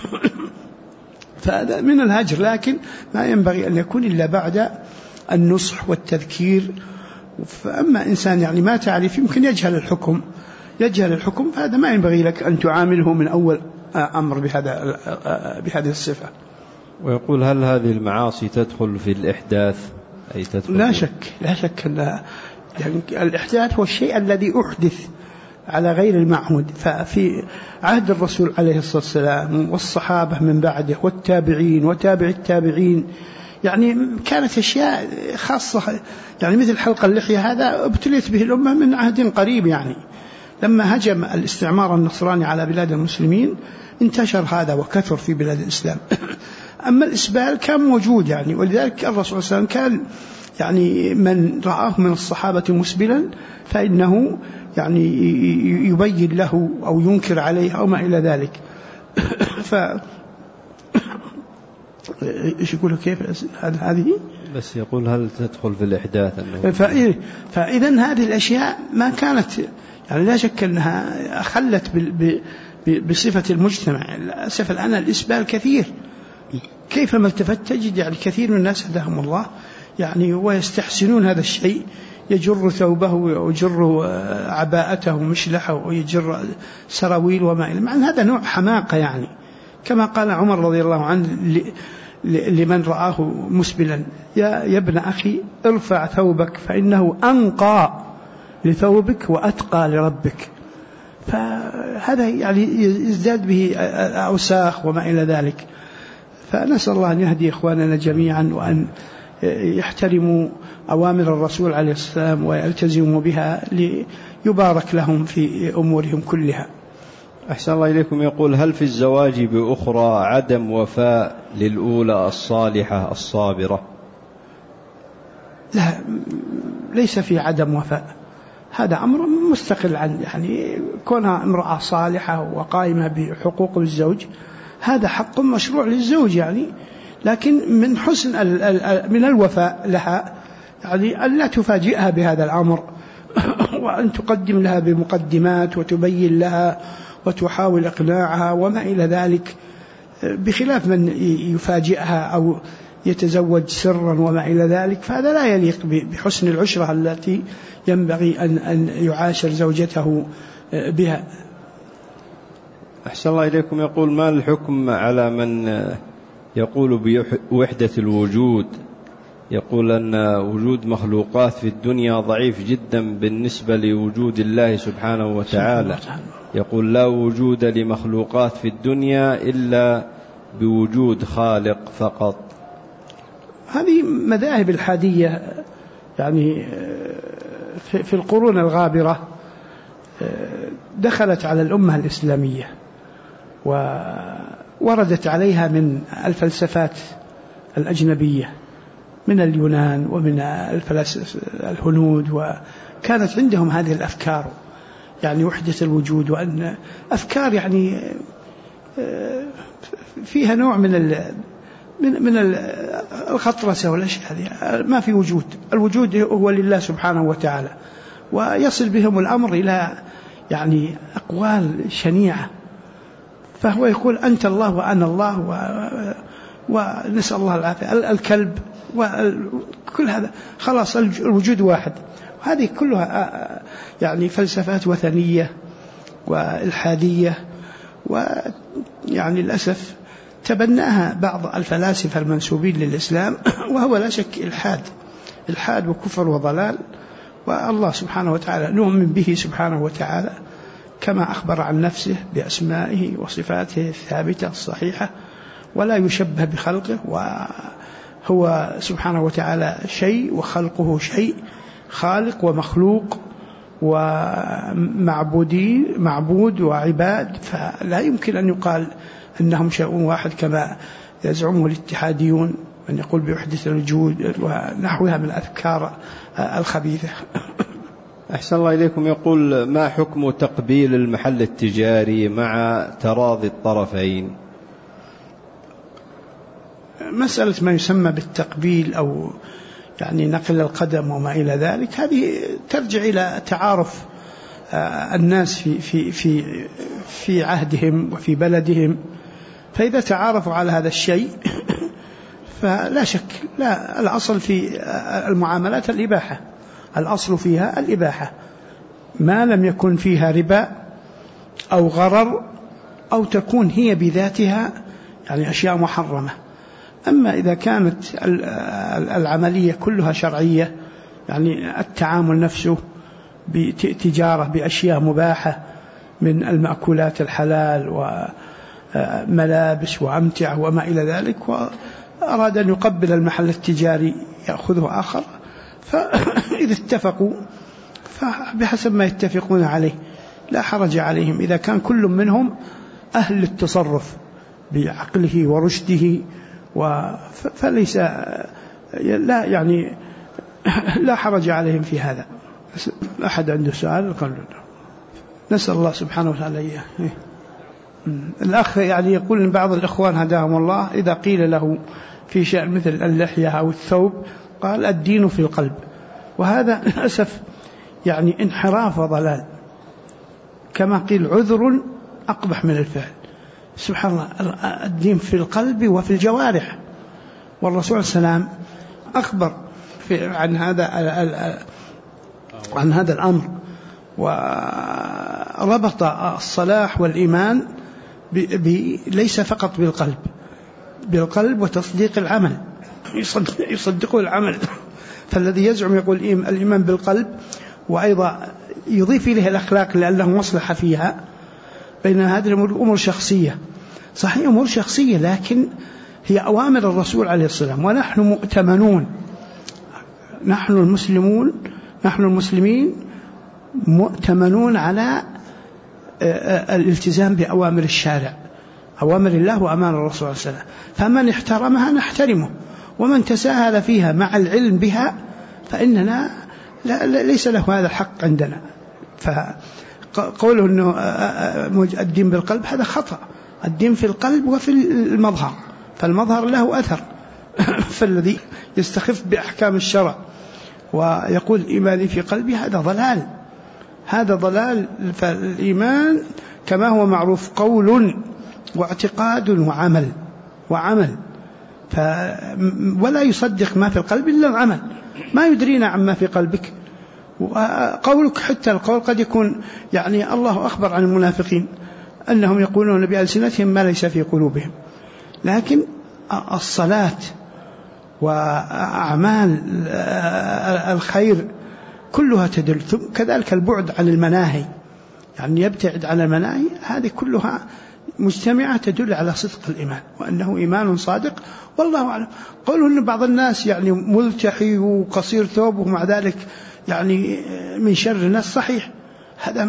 فهذا من الهجر، لكن ما ينبغي أن يكون إلا بعد النصح والتذكير. فأما إنسان يعني ما تعرف يمكن يجهل الحكم فهذا ما ينبغي لك أن تعامله من أول أمر بهذه الصفة. ويقول هل هذه المعاصي تدخل في الإحداث؟ أي تدخل لا شك أن يعني الإحداث هو الشيء الذي أحدث على غير المعهود. ففي عهد الرسول عليه الصلاة والسلام والصحابة من بعده والتابعين وتابع التابعين يعني كانت أشياء خاصة، يعني مثل حلق اللحية هذا ابتليت به الأمة من عهد قريب، يعني لما هجم الاستعمار النصراني على بلاد المسلمين انتشر هذا وكثر في بلاد الإسلام. أما الإسبال كان موجود يعني، ولذلك الرسول صلى الله عليه وسلم كان يعني من رآه من الصحابة مسبلا فإنه يعني يبين له أو ينكر عليه أو ما إلى ذلك. إيش يقول كيف هذه؟ بس يقول هل تدخل في الإحداث؟ فإذا هذه الأشياء ما كانت يعني لا شك أنها أخلت بصفة المجتمع. للأسف الآن الإسبال كثير، كيفما التفت تجد يعني كثير من الناس هداهم الله يعني ويستحسنون هذا الشيء، يجر ثوبه ويجر عباءته ومشلحه ويجر سراويل وما إلى، مع أن هذا نوع حماقة يعني، كما قال عمر رضي الله عنه لمن رآه مسبلا: يا ابن أخي ارفع ثوبك فإنه أنقى لثوبك وأتقى لربك. فهذا يعني يزداد به أوساخ وما إلى ذلك. فنسأل الله أن يهدي إخواننا جميعا وأن يحترموا أوامر الرسول عليه السلام ويلتزموا بها ليبارك لهم في أمورهم كلها. أحسن الله إليكم. يقول هل في الزواج بأخرى عدم وفاء للأولى الصالحة الصابرة؟ لا، ليس في عدم وفاء، هذا أمر مستقل عن يعني كونها امرأة صالحة وقائمة بحقوق الزوج، هذا حق مشروع للزوج يعني، لكن من حسن من الوفاء لها يعني أن لا تفاجئها بهذا الأمر وأن تقدم لها بمقدمات وتبين لها وتحاول إقناعها وما إلى ذلك، بخلاف من يفاجئها أو يتزوج سرا وما إلى ذلك، فهذا لا يليق بحسن العشرة التي ينبغي أن يعاشر زوجته بها. أحسن الله إليكم. يقول ما الحكم على من يقول بوحدة الوجود؟ يقول أن وجود مخلوقات في الدنيا ضعيف جدا بالنسبة لوجود الله سبحانه وتعالى. يقول لا وجود لمخلوقات في الدنيا إلا بوجود خالق فقط. هذه مذاهب الحادية يعني في القرون الغابرة دخلت على الأمة الإسلامية ووردت عليها من الفلسفات الأجنبية من اليونان ومن الهنود، وكانت عندهم هذه الأفكار يعني وحدة الوجود، وأن أفكار يعني فيها نوع من الخطرسة والأشياء هذه. ما في وجود، الوجود هو لله سبحانه وتعالى، ويصل بهم الأمر إلى يعني أقوال شنيعة. فهو يقول أنت الله وأنا الله ونسأل الله العافية، الكلب وكل هذا، خلاص الوجود واحد. وهذه كلها يعني فلسفات وثنية والحادية، ويعني للأسف تبناها بعض الفلاسفة المنسوبين للإسلام، وهو لا شك الحاد وكفر وضلال. والله سبحانه وتعالى نؤمن به سبحانه وتعالى كما أخبر عن نفسه بأسمائه وصفاته الثابتة الصحيحة، ولا يشبه بخلقه، وهو سبحانه وتعالى شيء وخلقه شيء، خالق ومخلوق ومعبود وعباد، فلا يمكن أن يقال أنهم شيء واحد كما يزعمه الاتحاديون من يقول بوحدة الوجود ونحوها من الأفكار الخبيثة. أحسن الله إليكم. يقول: ما حكم تقبيل المحل التجاري مع تراضي الطرفين؟ مسألة ما يسمى بالتقبيل أو يعني نقل القدم وما إلى ذلك، هذه ترجع إلى تعارف الناس في عهدهم وفي بلدهم، فإذا تعارفوا على هذا الشيء فلا شك، لا، الأصل في المعاملات الإباحة، الأصل فيها الإباحة ما لم يكن فيها ربا أو غرر أو تكون هي بذاتها يعني أشياء محرمة. أما إذا كانت العملية كلها شرعية، يعني التعامل نفسه بتجارة بأشياء مباحة من المأكولات الحلال وملابس وأمتعة وما إلى ذلك، وأراد أن يقبل المحل التجاري يأخذه آخر، فإذا اتفقوا فبحسب ما يتفقون عليه لا حرج عليهم، إذا كان كل منهم أهل للتصرف بعقله ورشده، فليس لا يعني لا حرج عليهم في هذا. أحد عنده سؤال؟ نسأل الله سبحانه وتعالى إياه. الأخ يعني يقول إن بعض الإخوان هداهم الله إذا قيل له في شيء مثل اللحية أو الثوب قال الدين في القلب، وهذا للأسف يعني انحراف وضلال، كما قيل عذر أقبح من الفعل. سبحان الله، الدين في القلب وفي الجوارح، والرسول صلى الله عليه وسلم أخبر عن هذا الأمر، وربط الصلاح والإيمان ليس فقط بالقلب وتصديق العمل، يصدقه العمل. فالذي يزعم يقول الإيمان بالقلب وأيضا يضيف إليه الأخلاق لأنه مصلحة فيها، بين هذه الأمور أمور شخصية، صحيح أمور شخصية، لكن هي أوامر الرسول عليه السلام، ونحن مؤتمنون، نحن المسلمين مؤتمنون على الالتزام بأوامر الشارع، أوامر الله وأمر الرسول عليه السلام، فمن احترمها نحترمه، ومن تساهل فيها مع العلم بها فإننا ليس له هذا الحق عندنا. فقوله أنه الدين بالقلب هذا خطأ، الدين في القلب وفي المظهر، فالمظهر له أثر فالذي يستخف بأحكام الشرع ويقول إيماني في قلبي هذا ضلال. فالإيمان كما هو معروف قول واعتقاد وعمل ولا يصدق ما في القلب إلا العمل، ما يدرينا عما في قلبك. وقولك حتى القول قد يكون يعني الله أخبر عن المنافقين أنهم يقولون بألسنتهم ما ليس في قلوبهم، لكن الصلاة وأعمال الخير كلها تدل. كذلك البعد عن المناهي، يعني يبتعد عن المناهي، هذه كلها مجتمعة تدل على صدق الإيمان وأنه إيمان صادق، والله أعلم. قولوا أن بعض الناس يعني ملتحي وقصير ثوب ومع ذلك يعني من شر الناس، صحيح هذا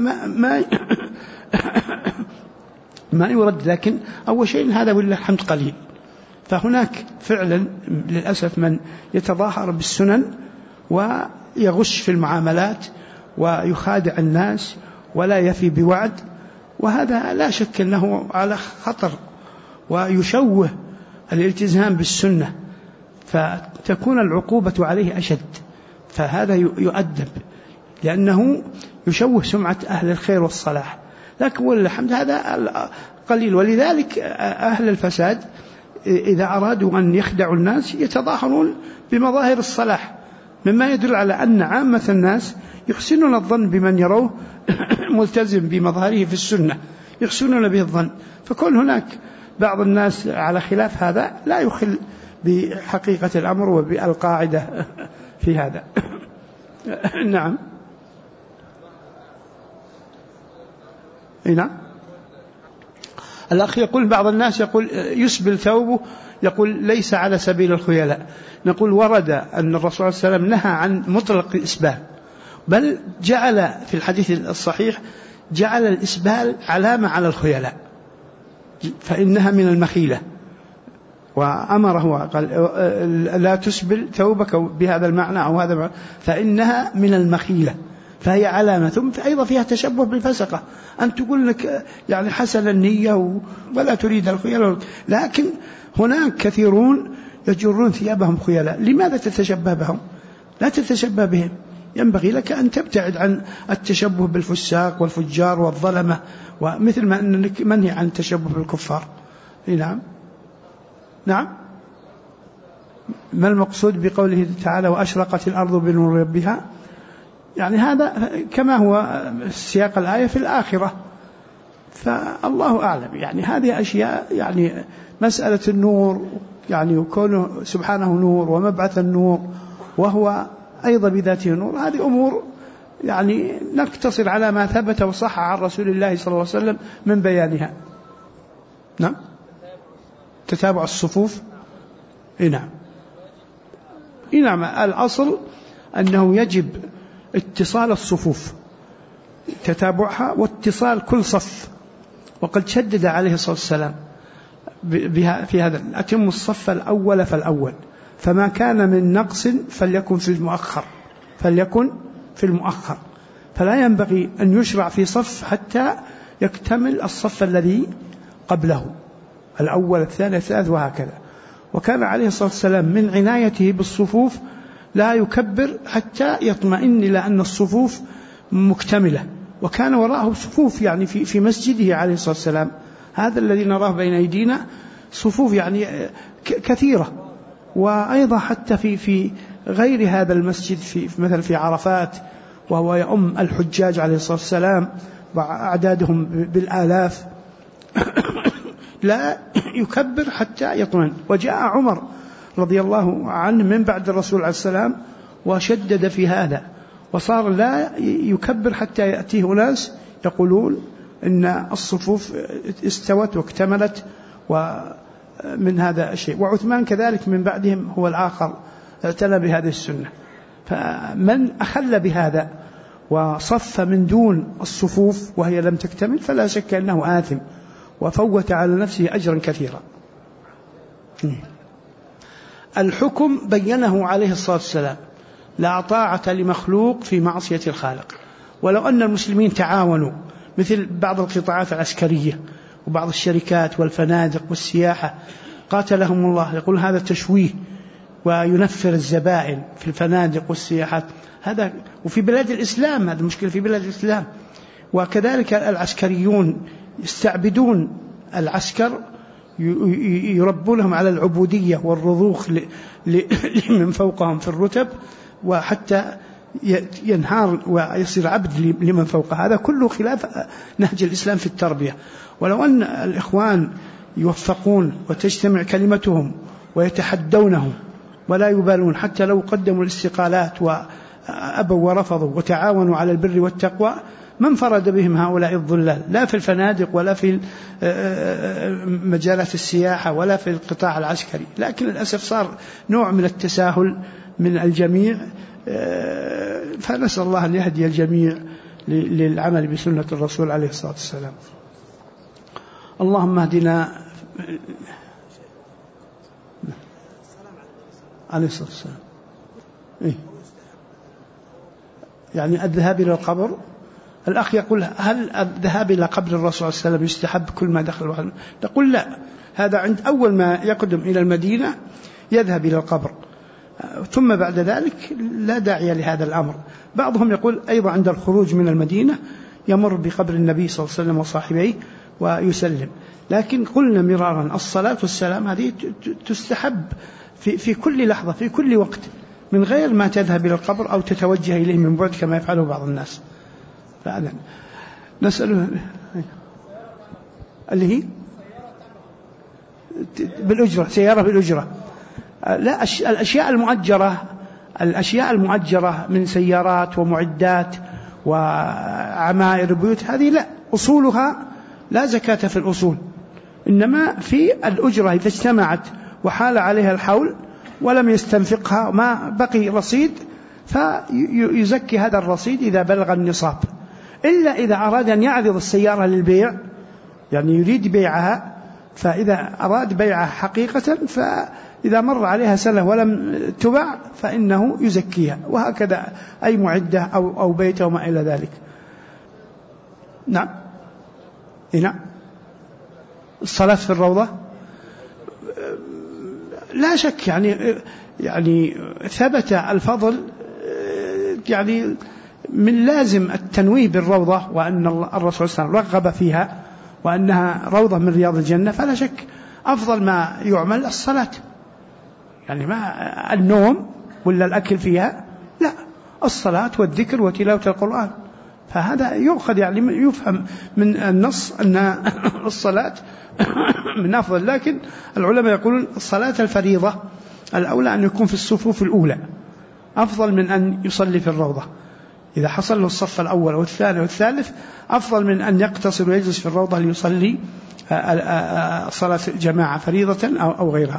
ما يرد، لكن أول شيء هذا ولله الحمد قليل. فهناك فعلا للأسف من يتظاهر بالسنن ويغش في المعاملات ويخادع الناس ولا يفي بوعد، وهذا لا شك أنه على خطر ويشوه الالتزام بالسنة، فتكون العقوبة عليه أشد، فهذا يؤدب لأنه يشوه سمعة أهل الخير والصلاح. لكن والحمد هذا قليل، ولذلك أهل الفساد إذا أرادوا أن يخدعوا الناس يتظاهرون بمظاهر الصلاح، مما يدل على أن عامة الناس يحسنون الظن بمن يروه ملتزم بمظهره في السنة، يحسنون به الظن. فكون هناك بعض الناس على خلاف هذا لا يخل بحقيقة الأمر وبالقاعدة في هذا. نعم. نعم. الأخ يقول بعض الناس يقول يسبل ثوبه، يقول ليس على سبيل الخيلاء. نقول ورد أن الرسول صلى الله عليه وسلم نهى عن مطلق الإسبال، بل جعل في الحديث الصحيح جعل الإسبال علامة على الخيلاء، فإنها من المخيلة، وأمره قال لا تسبل ثوبك بهذا المعنى أو هذا المعنى، فإنها من المخيلة، فهي علامة. ثم أيضا فيها تشبه بالفسقة، أن تقول لك يعني حسن النية ولا تريد الخيلاء، لكن هناك كثيرون يجرون ثيابهم خيلاء. لماذا تتشبه بهم؟ لا تتشبه بهم، ينبغي لك أن تبتعد عن التشبه بالفساق والفجار والظلمة، ومثل ما أنك منهي عن التشبه بالكفار. نعم نعم. ما المقصود بقوله تعالى وأشرقت الأرض بنور ربها؟ يعني هذا كما هو سياق الآية في الآخرة، فالله أعلم. يعني هذه أشياء، يعني مسألة النور يعني وكونه سبحانه نور ومبعث النور وهو أيضا بذاته نور، هذه أمور يعني نقتصر على ما ثبت وصح عن رسول الله صلى الله عليه وسلم من بيانها. نعم. تتابع الصفوف. نعم. نعم. الأصل أنه يجب اتصال الصفوف، تتابعها واتصال كل صف، وقد شدد عليه الصلاة والسلام في هذا: أتم الصف الأول فالأول، فما كان من نقص فليكن في المؤخر، فلا ينبغي أن يشرع في صف حتى يكتمل الصف الذي قبله، الأول الثاني الثالث وهكذا. وكان عليه الصلاة والسلام من عنايته بالصفوف لا يكبر حتى يطمئن إلى أن الصفوف مكتملة، وكان وراءه صفوف يعني في مسجده عليه الصلاة والسلام، هذا الذي نراه بين أيدينا صفوف يعني كثيرة. وأيضا حتى في غير هذا المسجد، في مثلا في عرفات، وهو يؤم الحجاج عليه الصلاة والسلام وأعدادهم بالآلاف لا يكبر حتى يطمئن. وجاء عمر رضي الله عنه من بعد الرسول عليه السلام وشدد في هذا، وصار لا يكبر حتى يأتيه ناس يقولون إن الصفوف استوت واكتملت، ومن هذا الشيء. وعثمان كذلك من بعدهم هو الآخر اعتنى بهذه السنة. فمن أخل بهذا وصف من دون الصفوف وهي لم تكتمل فلا شك أنه آثم وفوت على نفسه أجرا كثيرا. الحكم بينه عليه الصلاة والسلام: لا طاعة لمخلوق في معصية الخالق. ولو أن المسلمين تعاونوا مثل بعض القطاعات العسكرية وبعض الشركات والفنادق والسياحة قاتلهم الله، يقول هذا تشويه وينفر الزبائن في الفنادق والسياحات، هذا وفي بلاد الإسلام، هذا مشكلة في بلاد الإسلام. وكذلك العسكريون يستعبدون العسكر، يربونهم على العبودية والرضوخ لمن فوقهم في الرتب، وحتى ينهار ويصير عبد لمن فوقه. هذا كله خلاف نهج الإسلام في التربية. ولو أن الإخوان يوفقون وتجتمع كلمتهم ويتحدونهم ولا يبالون، حتى لو قدموا الاستقالات وأبوا ورفضوا وتعاونوا على البر والتقوى، ما انفرد بهم هؤلاء الضلال، لا في الفنادق ولا في مجالات السياحة ولا في القطاع العسكري. لكن للأسف صار نوع من التساهل من الجميع، فنسأل الله أن يهدي الجميع للعمل بسنة الرسول عليه الصلاة والسلام. اللهم اهدنا عليه الصلاة والسلام. يعني الذهاب إلى القبر. الأخ يقول: هل الذهاب إلى قبر الرسول صلى الله عليه وسلم يستحب كل ما دخل الوحل؟ نقول لا، هذا عند أول ما يقدم إلى المدينة يذهب إلى القبر، ثم بعد ذلك لا داعي لهذا الأمر. بعضهم يقول أيضا عند الخروج من المدينة يمر بقبر النبي صلى الله عليه وسلم وصاحبيه ويسلم. لكن قلنا مرارا الصلاة والسلام هذه تستحب في كل لحظة في كل وقت، من غير ما تذهب إلى القبر أو تتوجه إليه من بعد كما يفعله بعض الناس. فعلا نسأله اللي هي بالأجرة، سيارة بالأجرة. لا، الأشياء المؤجرة من سيارات ومعدات وعمائر بيوت، هذه لا، أصولها لا زكاة في الأصول، إنما في الأجرة إذا اجتمعت وحال عليها الحول ولم يستنفقها ما بقي رصيد فيزكي هذا الرصيد إذا بلغ النصاب، إلا إذا أراد أن يعرض السيارة للبيع، يعني يريد بيعها، فإذا أراد بيعها حقيقة فإذا مر عليها سنة ولم تباع فإنه يزكيها، وهكذا أي معدة أو بيت وما إلى ذلك. نعم. نعم. الصلاة في الروضة لا شك يعني ثبت الفضل، يعني من لازم التنويه بالروضة، وأن الرسول صلى الله عليه وسلم رغب فيها وأنها روضة من رياض الجنة، فلا شك أفضل ما يعمل الصلاة، يعني ما النوم ولا الأكل فيها، لا، الصلاة والذكر وتلاوة القرآن. فهذا يؤخذ يعني يفهم من النص أن الصلاة من أفضل، لكن العلماء يقولون الصلاة الفريضة الأولى أن يكون في الصفوف الأولى أفضل من أن يصلي في الروضة. إذا حصل له الصف الأول والثاني والثالث أفضل من أن يقتصر ويجلس في الروضة ليصلي صلاة جماعة فريضة أو غيرها.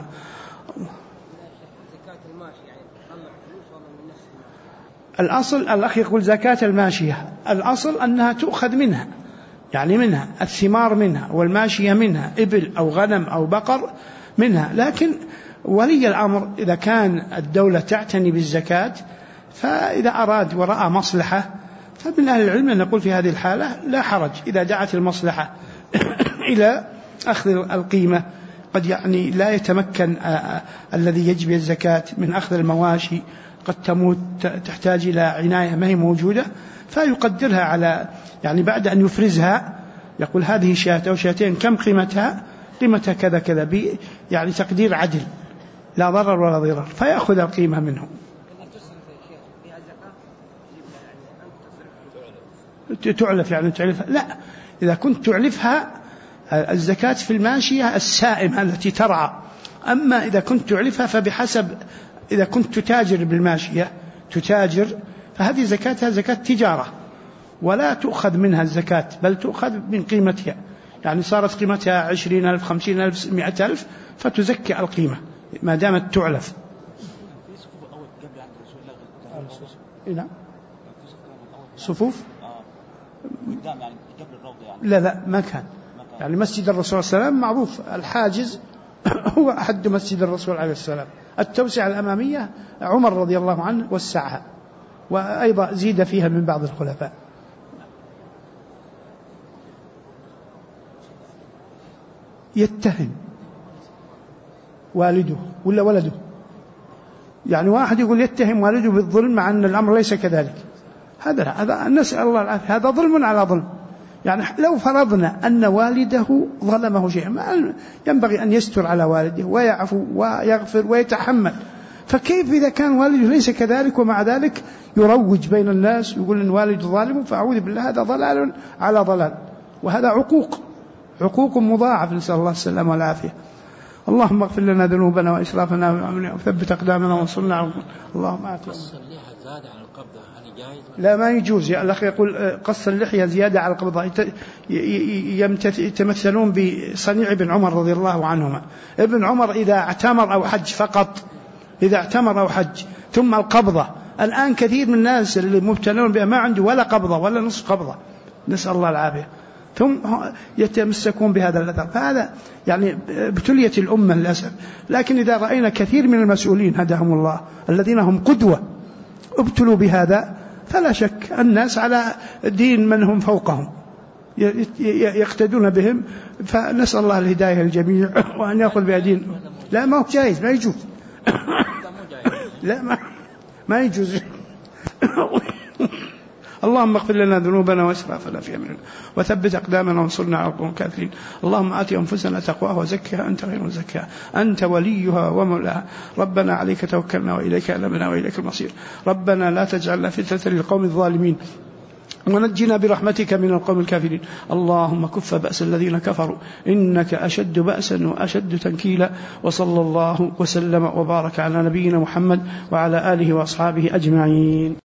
الأصل الأخ يقول زكاة الماشية، الأصل أنها تؤخذ منها، يعني منها الثمار منها والماشية منها، إبل أو غنم أو بقر منها، لكن ولي الأمر إذا كان الدولة تعتني بالزكاة فإذا أراد ورأى مصلحة فمن أهل العلم أن نقول في هذه الحالة لا حرج إذا دعت المصلحة إلى أخذ القيمة. قد يعني لا يتمكن الذي يجبي الزكاة من أخذ المواشي، قد تموت تحتاج إلى عناية ما هي موجودة، فيقدرها على يعني بعد أن يفرزها يقول هذه شاة أو شاتين كم قيمتها كذا كذا، يعني تقدير عدل لا ضرر ولا ضرر، فيأخذ القيمة منه. تعلف يعني تعلفها؟ لا، إذا كنت تعلفها الزكاة في الماشية السائمة التي ترعى، أما إذا كنت تعلفها فبحسب، إذا كنت تتاجر بالماشية تتاجر فهذه زكاتها زكاة تجارة ولا تؤخذ منها الزكاة، بل تؤخذ من قيمتها، يعني صارت قيمتها 20,000 50,000 100,000 فتزكي القيمة ما دامت تعلف. نعم. صفوف لا ما كان، يعني مسجد الرسول صلى الله عليه وسلم معروف الحاجز هو أحد مسجد الرسول عليه السلام، التوسعة الأمامية عمر رضي الله عنه وسعها، وأيضا زيد فيها من بعض الخلفاء. يتهم والده ولا ولده، يعني واحد يقول يتهم والده بالظلم مع أن الأمر ليس كذلك، هذا نسأل الله العافية، هذا ظلم على ظلم. يعني لو فرضنا أن والده ظلمه شيئا ما ينبغي أن يستر على والده ويعفو ويغفر ويتحمل، فكيف إذا كان والده ليس كذلك ومع ذلك يروج بين الناس يقول أن والده ظالم؟ فأعوذ بالله، هذا ضلال على ضلال، وهذا عقوق مضاعف، نسأل الله السلامة والعافية. اللهم اغفر لنا ذنوبنا وإسرافنا وثبت أقدامنا وانصرنا. اللهم آتنا. قص اللحية زيادة عن القبضة هل جائز؟ لا ما يجوز، يا الأخ يقول قص اللحية زيادة على القبضة، يتمثلون بصنيع ابن عمر رضي الله عنهما. ابن عمر إذا اعتمر أو حج فقط، إذا اعتمر أو حج ثم القبضة. الآن كثير من الناس اللي مبتلون بها ما عنده ولا قبضة ولا نصف قبضة، نسأل الله العافية، ثم يتمسكون بهذا الأثر، فهذا يعني ابتلية الأمة للأسف. لكن إذا رأينا كثير من المسؤولين هداهم الله الذين هم قدوة ابتلوا بهذا، فلا شك الناس على دين من هم فوقهم يقتدون بهم، فنسأل الله الهداية للجميع وأن يأخذ بهدين. لا ما هو جائز، ما يجوز لا ما يجوز. اللهم اغفر لنا ذنوبنا واسرافنا في امرنا وثبت اقدامنا وانصرنا على القوم الكافرين. اللهم آت انفسنا تقواها وزكها انت خير من زكاها انت وليها ومولاها. ربنا عليك توكلنا واليك انبنا واليك المصير. ربنا لا تجعلنا فتنة للقوم الظالمين ونجنا برحمتك من القوم الكافرين. اللهم كف بأس الذين كفروا إنك أشد بأسا وأشد تنكيلا. وصلى الله وسلم وبارك على نبينا محمد وعلى آله وأصحابه أجمعين.